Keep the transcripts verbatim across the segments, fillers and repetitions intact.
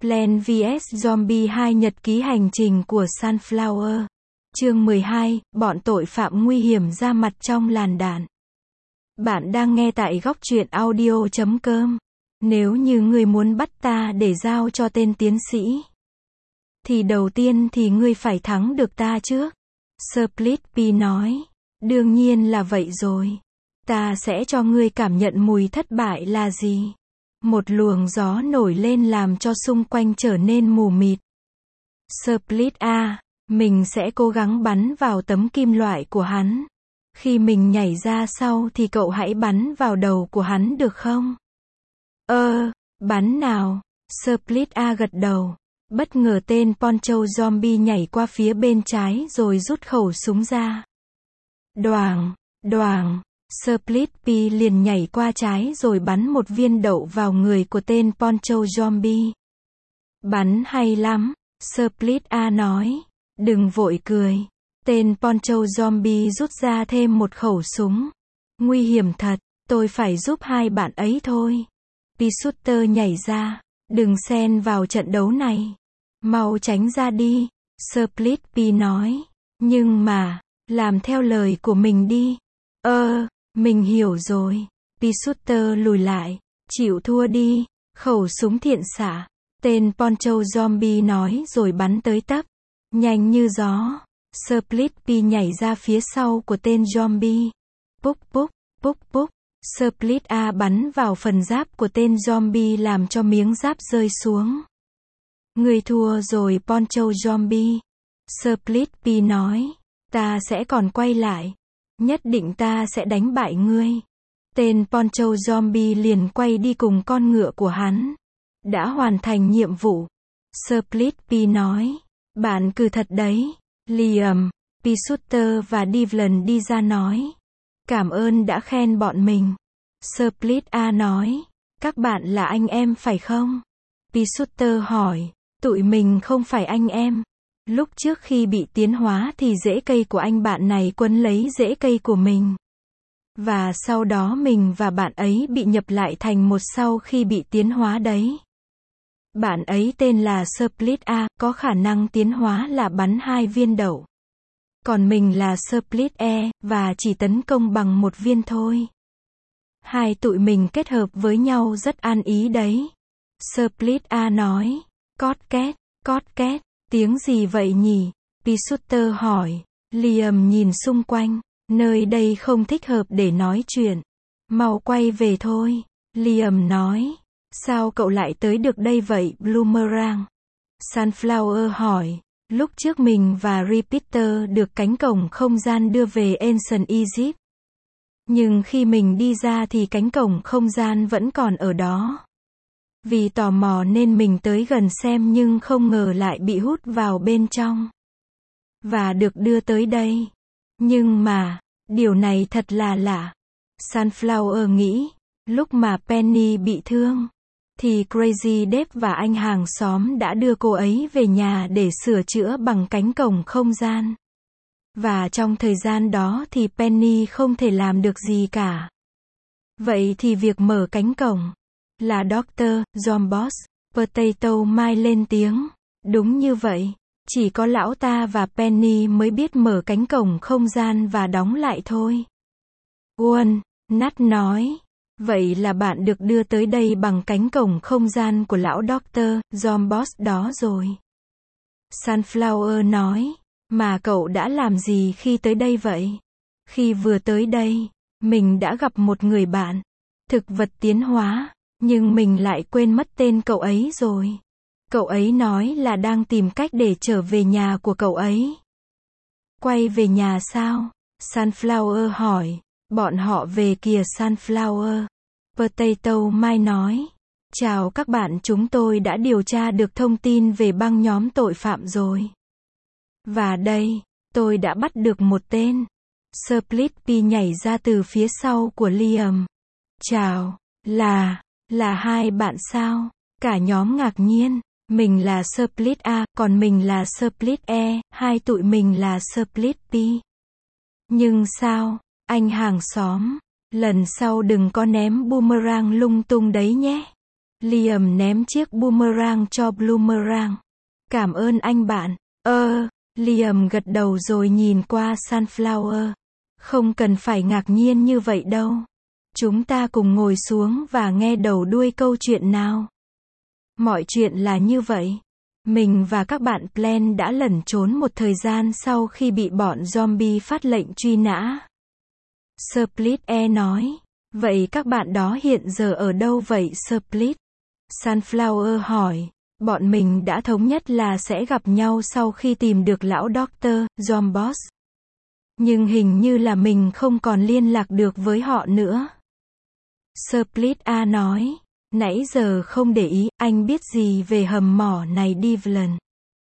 Plants vs Zombie hai Nhật ký hành trình của Sunflower. Chương mười hai, bọn tội phạm nguy hiểm ra mặt trong làn đạn. Bạn đang nghe tại góc truyện audio chấm com. Nếu như ngươi muốn bắt ta để giao cho tên tiến sĩ, thì đầu tiên thì ngươi phải thắng được ta trước. Split Pea nói. Đương nhiên là vậy rồi. Ta sẽ cho ngươi cảm nhận mùi thất bại là gì. Một luồng gió nổi lên làm cho xung quanh trở nên mù mịt. Split A, mình sẽ cố gắng bắn vào tấm kim loại của hắn. Khi mình nhảy ra sau thì cậu hãy bắn vào đầu của hắn được không? Ơ, bắn nào. Split A gật đầu. Bất ngờ tên Poncho Zombie nhảy qua phía bên trái rồi rút khẩu súng ra. Đoàng, đoàng. Split Pea liền nhảy qua trái rồi bắn một viên đậu vào người của tên Poncho Zombie. Bắn hay lắm, Split A nói. Đừng vội cười. Tên Poncho Zombie rút ra thêm một khẩu súng. Nguy hiểm thật, tôi phải giúp hai bạn ấy thôi. Pea Shooter nhảy ra. Đừng xen vào trận đấu này. Mau tránh ra đi, Split Pea nói. Nhưng mà, làm theo lời của mình đi. Ơ, mình hiểu rồi. Pea Shooter lùi lại. Chịu thua đi. Khẩu súng thiện xạ. Tên Poncho Zombie nói rồi bắn tới tấp. Nhanh như gió. Split Pea nhảy ra phía sau của tên zombie. Púc púc, púc púc. Split A bắn vào phần giáp của tên zombie làm cho miếng giáp rơi xuống. Ngươi thua rồi Poncho Zombie. Split Pea nói. Ta sẽ còn quay lại. Nhất định ta sẽ đánh bại ngươi. Tên Poncho Zombie liền quay đi cùng con ngựa của hắn. Đã hoàn thành nhiệm vụ. Split Pea nói. Bạn cứ thật đấy. Liam, Pea Shooter và Devlin đi ra nói. Cảm ơn đã khen bọn mình. Split A nói. Các bạn là anh em phải không? Pea Shooter hỏi. Tụi mình không phải anh em. Lúc trước khi bị tiến hóa thì rễ cây của anh bạn này quấn lấy rễ cây của mình. Và sau đó mình và bạn ấy bị nhập lại thành một sau khi bị tiến hóa đấy. Bạn ấy tên là Split A, có khả năng tiến hóa là bắn hai viên đậu. Còn mình là Split E, và chỉ tấn công bằng một viên thôi. Hai tụi mình kết hợp với nhau rất an ý đấy. Split A nói. Cót két, cót két, tiếng gì vậy nhỉ? Pea Shooter hỏi. Liam nhìn xung quanh, nơi đây không thích hợp để nói chuyện. Mau quay về thôi. Liam nói. Sao cậu lại tới được đây vậy, Bloomerang? Sunflower hỏi. Lúc trước mình và Repeater được cánh cổng không gian đưa về Ancient Egypt. Nhưng khi mình đi ra thì cánh cổng không gian vẫn còn ở đó. Vì tò mò nên mình tới gần xem nhưng không ngờ lại bị hút vào bên trong. Và được đưa tới đây. Nhưng mà, điều này thật là lạ. Sunflower nghĩ, lúc mà Penny bị thương, thì Crazy Dave và anh hàng xóm đã đưa cô ấy về nhà để sửa chữa bằng cánh cổng không gian. Và trong thời gian đó thì Penny không thể làm được gì cả. Vậy thì việc mở cánh cổng là Doctor Zomboss. Potato Mai lên tiếng. Đúng như vậy. Chỉ có lão ta và Penny mới biết mở cánh cổng không gian và đóng lại thôi. One, Nat nói. Vậy là bạn được đưa tới đây bằng cánh cổng không gian của lão Doctor Zomboss đó rồi. Sunflower nói. Mà cậu đã làm gì khi tới đây vậy? Khi vừa tới đây, mình đã gặp một người bạn. Thực vật tiến hóa. Nhưng mình lại quên mất tên cậu ấy rồi. Cậu ấy nói là đang tìm cách để trở về nhà của cậu ấy. Quay về nhà sao? Sunflower hỏi. Bọn họ về kìa Sunflower. Potato Mai nói. Chào các bạn, chúng tôi đã điều tra được thông tin về băng nhóm tội phạm rồi. Và đây, tôi đã bắt được một tên. Split Pea nhảy ra từ phía sau của Liam. Chào, là, là hai bạn sao? Cả nhóm ngạc nhiên. Mình là Split A, còn mình là Split E, hai tụi mình là Split Pea. Nhưng sao, anh hàng xóm, lần sau đừng có ném boomerang lung tung đấy nhé. Liam ném chiếc boomerang cho Bloomerang. Cảm ơn anh bạn. Ơ, Liam gật đầu rồi nhìn qua Sunflower. Không cần phải ngạc nhiên như vậy đâu. Chúng ta cùng ngồi xuống và nghe đầu đuôi câu chuyện nào. Mọi chuyện là như vậy. Mình và các bạn Plan đã lẩn trốn một thời gian sau khi bị bọn zombie phát lệnh truy nã. Split E nói. Vậy các bạn đó hiện giờ ở đâu vậy Split? Sunflower hỏi. Bọn mình đã thống nhất là sẽ gặp nhau sau khi tìm được lão Doctor Zomboss. Nhưng hình như là mình không còn liên lạc được với họ nữa. Split A nói. Nãy giờ không để ý, anh biết gì về hầm mỏ này Devlin?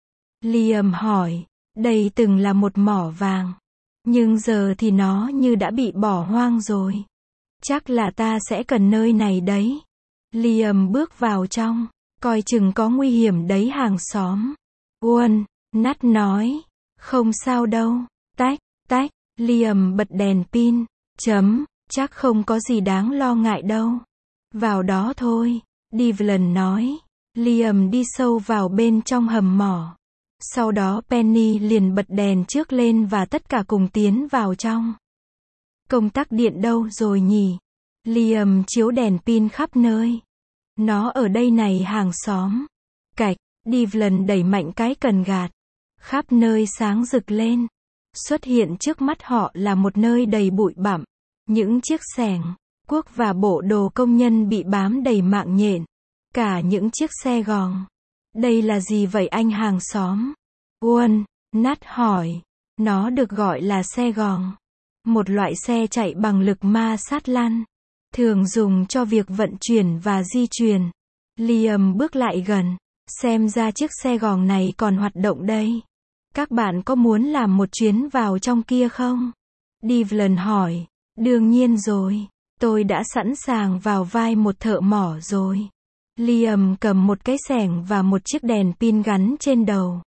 Liam hỏi. Đây từng là một mỏ vàng. Nhưng giờ thì nó như đã bị bỏ hoang rồi. Chắc là ta sẽ cần nơi này đấy. Liam bước vào trong. Coi chừng có nguy hiểm đấy hàng xóm. Uôn, Nat nói. Không sao đâu. Tách, tách. Liam bật đèn pin. Chấm, chắc không có gì đáng lo ngại đâu. Vào đó thôi. Devlin nói. Liam đi sâu vào bên trong hầm mỏ. Sau đó Penny liền bật đèn trước lên và tất cả cùng tiến vào trong. Công tắc điện đâu rồi nhỉ? Liam chiếu đèn pin khắp nơi. Nó ở đây này hàng xóm. Cạch, Devlin đẩy mạnh cái cần gạt. Khắp nơi sáng rực lên. Xuất hiện trước mắt họ là một nơi đầy bụi bặm. Những chiếc xẻng, cuốc và bộ đồ công nhân bị bám đầy mạng nhện. Cả những chiếc xe gòn. Đây là gì vậy anh hàng xóm? Uôn, Nat hỏi. Nó được gọi là xe gòn. Một loại xe chạy bằng lực ma sát lăn. Thường dùng cho việc vận chuyển và di chuyển. Liam bước lại gần. Xem ra chiếc xe gòn này còn hoạt động đây. Các bạn có muốn làm một chuyến vào trong kia không? Devlin hỏi. Đương nhiên rồi. Tôi đã sẵn sàng vào vai một thợ mỏ rồi. Liam cầm một cái xẻng và một chiếc đèn pin gắn trên đầu.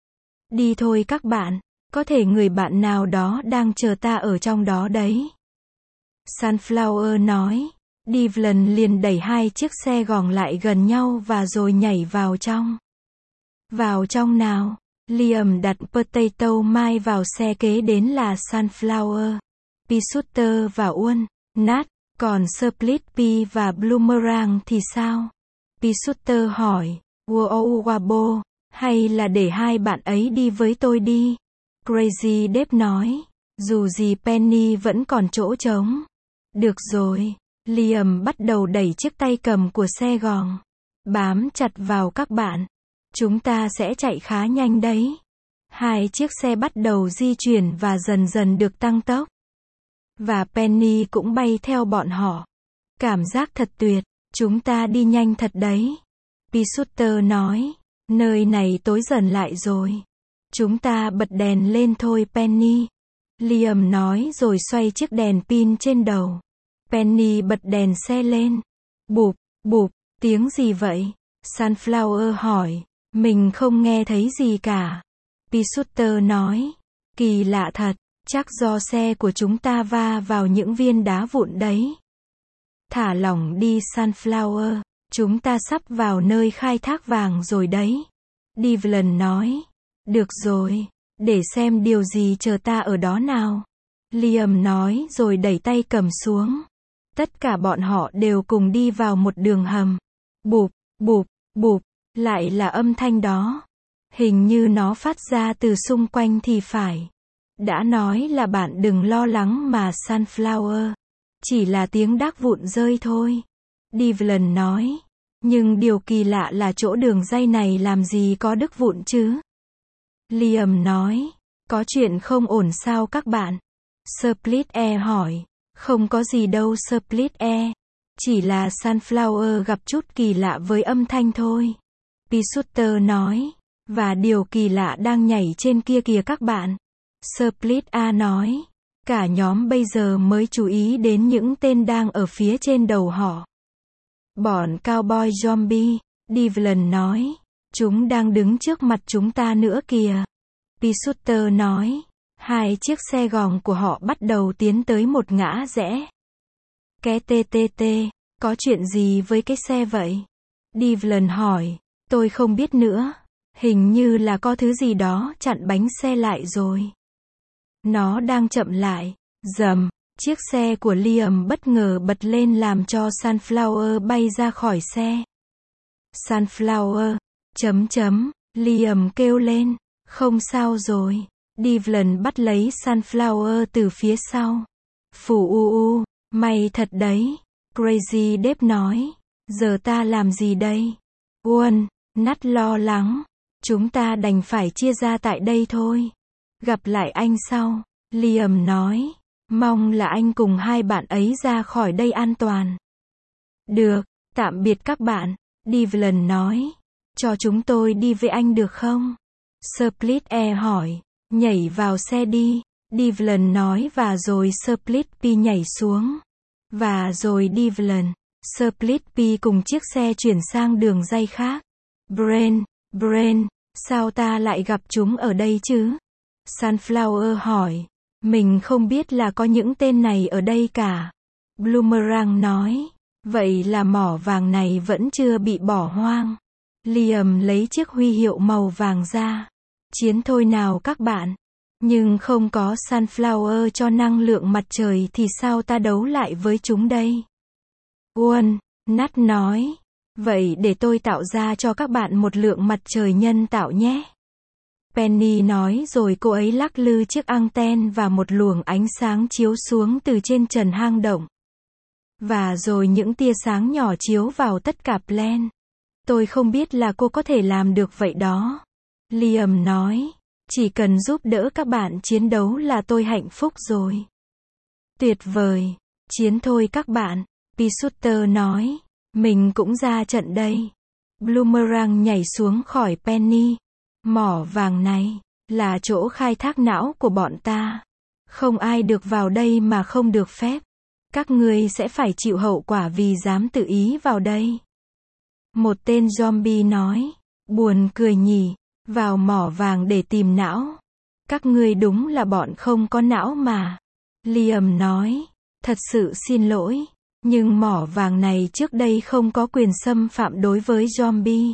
Đi thôi các bạn. Có thể người bạn nào đó đang chờ ta ở trong đó đấy. Sunflower nói. Devlin liền đẩy hai chiếc xe gòn lại gần nhau và rồi nhảy vào trong. Vào trong nào. Liam đặt Potato Mai vào xe kế đến là Sunflower, P-Shooter và Uôn, Nat, còn Split P và Bloomerang thì sao? P-Shooter hỏi. Wow Wabo, hay là để hai bạn ấy đi với tôi đi? Crazy Dave nói. Dù gì Penny vẫn còn chỗ trống. Được rồi. Liam bắt đầu đẩy chiếc tay cầm của xe gòn. Bám chặt vào các bạn. Chúng ta sẽ chạy khá nhanh đấy. Hai chiếc xe bắt đầu di chuyển và dần dần được tăng tốc. Và Penny cũng bay theo bọn họ. Cảm giác thật tuyệt. Chúng ta đi nhanh thật đấy. P-Shooter nói. Nơi này tối dần lại rồi. Chúng ta bật đèn lên thôi Penny. Liam nói rồi xoay chiếc đèn pin trên đầu. Penny bật đèn xe lên. Bụp, bụp, tiếng gì vậy? Sunflower hỏi. Mình không nghe thấy gì cả. P-Shooter nói. Kỳ lạ thật, chắc do xe của chúng ta va vào những viên đá vụn đấy. Thả lỏng đi Sunflower, chúng ta sắp vào nơi khai thác vàng rồi đấy. Devlin nói. Được rồi, để xem điều gì chờ ta ở đó nào. Liam nói rồi đẩy tay cầm xuống. Tất cả bọn họ đều cùng đi vào một đường hầm. Bụp, bụp, bụp, lại là âm thanh đó. Hình như nó phát ra từ xung quanh thì phải. Đã nói là bạn đừng lo lắng mà Sunflower. Chỉ là tiếng đác vụn rơi thôi. Devlin nói. Nhưng điều kỳ lạ là chỗ đường dây này làm gì có đứt vụn chứ? Liam nói. Có chuyện không ổn sao các bạn? Split E hỏi. Không có gì đâu Split E. Chỉ là Sunflower gặp chút kỳ lạ với âm thanh thôi. P-Shooter nói. Và điều kỳ lạ đang nhảy trên kia kìa các bạn. Split A nói. Cả nhóm bây giờ mới chú ý đến những tên đang ở phía trên đầu họ. Bọn cowboy zombie. Devlin nói. Chúng đang đứng trước mặt chúng ta nữa kìa. P-Shooter nói. Hai chiếc xe gòn của họ bắt đầu tiến tới một ngã rẽ. Cái tê tê tê, có chuyện gì với cái xe vậy? Devlin hỏi. Tôi không biết nữa. Hình như là có thứ gì đó chặn bánh xe lại rồi. Nó đang chậm lại. Rầm. Chiếc xe của Liam bất ngờ bật lên làm cho Sunflower bay ra khỏi xe. Sunflower. Chấm chấm. Liam kêu lên. Không sao rồi. Devlin bắt lấy Sunflower từ phía sau. Phù u u. May thật đấy. Crazy Dave nói. Giờ ta làm gì đây? Uôn. Nat lo lắng. Chúng ta đành phải chia ra tại đây thôi. Gặp lại anh sau. Liam nói. Mong là anh cùng hai bạn ấy ra khỏi đây an toàn. Được. Tạm biệt các bạn. Devlin nói. Cho chúng tôi đi với anh được không? Split Air hỏi. Nhảy vào xe đi. Devlin nói và rồi Split P nhảy xuống. Và rồi Devlin, Split P cùng chiếc xe chuyển sang đường ray khác. Brain, Brain, sao ta lại gặp chúng ở đây chứ? Sunflower hỏi. Mình không biết là có những tên này ở đây cả. Bloomerang nói. Vậy là mỏ vàng này vẫn chưa bị bỏ hoang. Liam lấy chiếc huy hiệu màu vàng ra. Chiến thôi nào các bạn. Nhưng không có Sunflower cho năng lượng mặt trời thì sao ta đấu lại với chúng đây? Uôn, Nat nói. Vậy để tôi tạo ra cho các bạn một lượng mặt trời nhân tạo nhé. Penny nói rồi cô ấy lắc lư chiếc anten và một luồng ánh sáng chiếu xuống từ trên trần hang động. Và rồi những tia sáng nhỏ chiếu vào tất cả Plan. Tôi không biết là cô có thể làm được vậy đó. Liam nói. Chỉ cần giúp đỡ các bạn chiến đấu là tôi hạnh phúc rồi. Tuyệt vời. Chiến thôi các bạn. Pisutter nói. Mình cũng ra trận đây. Bloomerang nhảy xuống khỏi Penny. Mỏ vàng này là chỗ khai thác não của bọn ta. Không ai được vào đây mà không được phép. Các ngươi sẽ phải chịu hậu quả vì dám tự ý vào đây. Một tên zombie nói. Buồn cười nhỉ. Vào mỏ vàng để tìm não. Các ngươi đúng là bọn không có não mà. Liam nói. Thật sự xin lỗi. Nhưng mỏ vàng này trước đây không có quyền xâm phạm đối với zombie.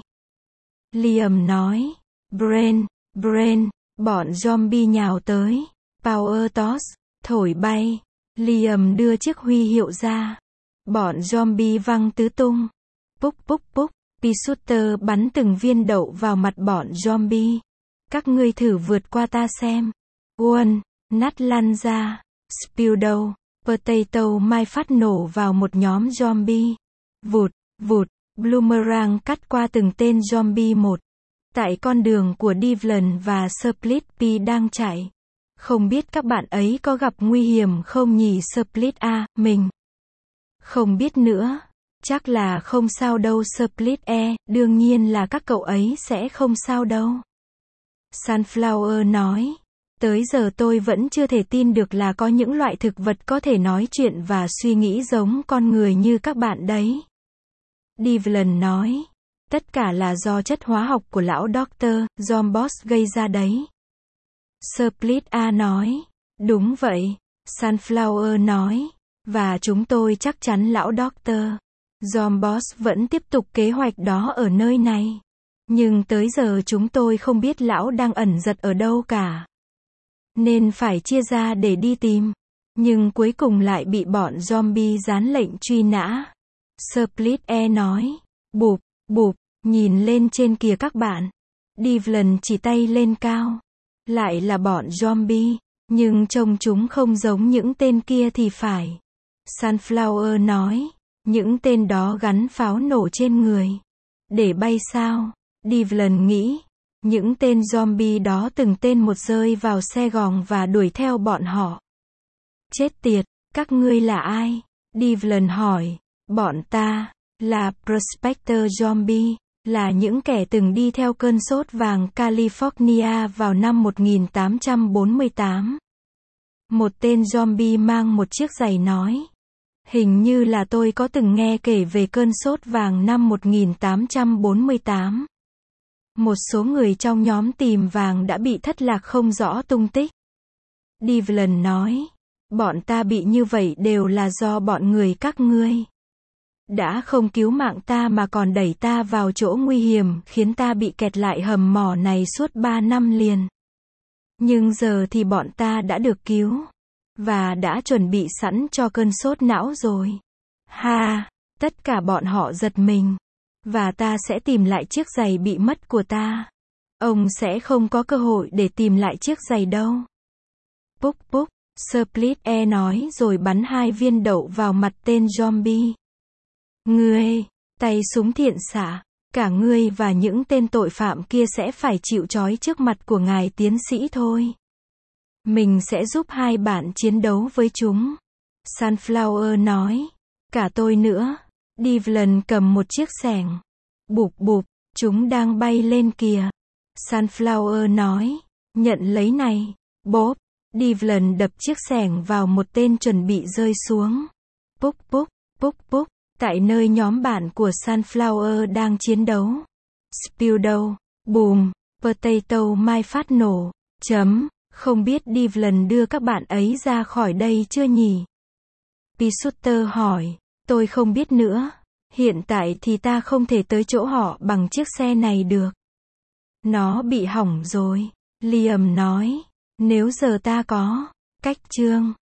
Liam nói. Brain, Brain, bọn zombie nhào tới. Power toss, thổi bay. Liam đưa chiếc huy hiệu ra. Bọn zombie văng tứ tung. Púc púc púc. Pisutter bắn từng viên đậu vào mặt bọn zombie. Các ngươi thử vượt qua ta xem. Uôn, Nat lăn ra. Spildo, Potato mai phát nổ vào một nhóm zombie. Vụt, vụt, Bloomerang cắt qua từng tên zombie một. Tại con đường của Devlin và Split P đang chạy. Không biết các bạn ấy có gặp nguy hiểm không nhỉ? Split A, mình không biết nữa. Chắc là không sao đâu. Split E, đương nhiên là các cậu ấy sẽ không sao đâu. Sunflower nói. Tới giờ tôi vẫn chưa thể tin được là có những loại thực vật có thể nói chuyện và suy nghĩ giống con người như các bạn đấy. Devlin nói. Tất cả là do chất hóa học của lão Doctor Zombos gây ra đấy. Split A nói. Đúng vậy. Sunflower nói. Và chúng tôi chắc chắn lão Doctor Zombos vẫn tiếp tục kế hoạch đó ở nơi này. Nhưng tới giờ chúng tôi không biết lão đang ẩn giật ở đâu cả. Nên phải chia ra để đi tìm. Nhưng cuối cùng lại bị bọn zombie dán lệnh truy nã. Split E nói. Bụp, bụp, nhìn lên trên kìa các bạn. Devlin chỉ tay lên cao. Lại là bọn zombie. Nhưng trông chúng không giống những tên kia thì phải. Sunflower nói. Những tên đó gắn pháo nổ trên người. Để bay sao? Devlin nghĩ. Những tên zombie đó từng tên một rơi vào xe gòng và đuổi theo bọn họ. Chết tiệt, các ngươi là ai? Devlin hỏi. Bọn ta là Prospector Zombie, là những kẻ từng đi theo cơn sốt vàng California vào năm một nghìn tám trăm bốn mươi tám. Một tên zombie mang một chiếc giày nói. Hình như là tôi có từng nghe kể về cơn sốt vàng năm một nghìn tám trăm bốn mươi tám. Một số người trong nhóm tìm vàng đã bị thất lạc không rõ tung tích. Devlin nói. Bọn ta bị như vậy đều là do bọn người các ngươi. đã không cứu mạng ta mà còn đẩy ta vào chỗ nguy hiểm, khiến ta bị kẹt lại hầm mỏ này suốt ba năm liền. Nhưng giờ thì bọn ta đã được cứu, và đã chuẩn bị sẵn cho cơn sốt não rồi. Ha, tất cả bọn họ giật mình. Và ta sẽ tìm lại chiếc giày bị mất của ta. Ông sẽ không có cơ hội để tìm lại chiếc giày đâu. Púc púc, Split E nói rồi bắn hai viên đậu vào mặt tên zombie. Ngươi, tay súng thiện xạ, cả ngươi và những tên tội phạm kia sẽ phải chịu trói trước mặt của ngài tiến sĩ thôi. Mình sẽ giúp hai bạn chiến đấu với chúng. Sunflower nói. Cả tôi nữa. Devlin cầm một chiếc xẻng. Bụp bụp, chúng đang bay lên kìa. Sunflower nói. Nhận lấy này. Bốp. Devlin đập chiếc xẻng vào một tên chuẩn bị rơi xuống. Púc púc, púc púc. Tại nơi nhóm bạn của Sunflower đang chiến đấu. Spildo. Bùm. Potato mai phát nổ. Chấm. Không biết Devlin đưa các bạn ấy ra khỏi đây chưa nhỉ? Pisutter hỏi. Tôi không biết nữa. Hiện tại thì ta không thể tới chỗ họ bằng chiếc xe này được. Nó bị hỏng rồi. Liam nói. Nếu giờ ta có cách trương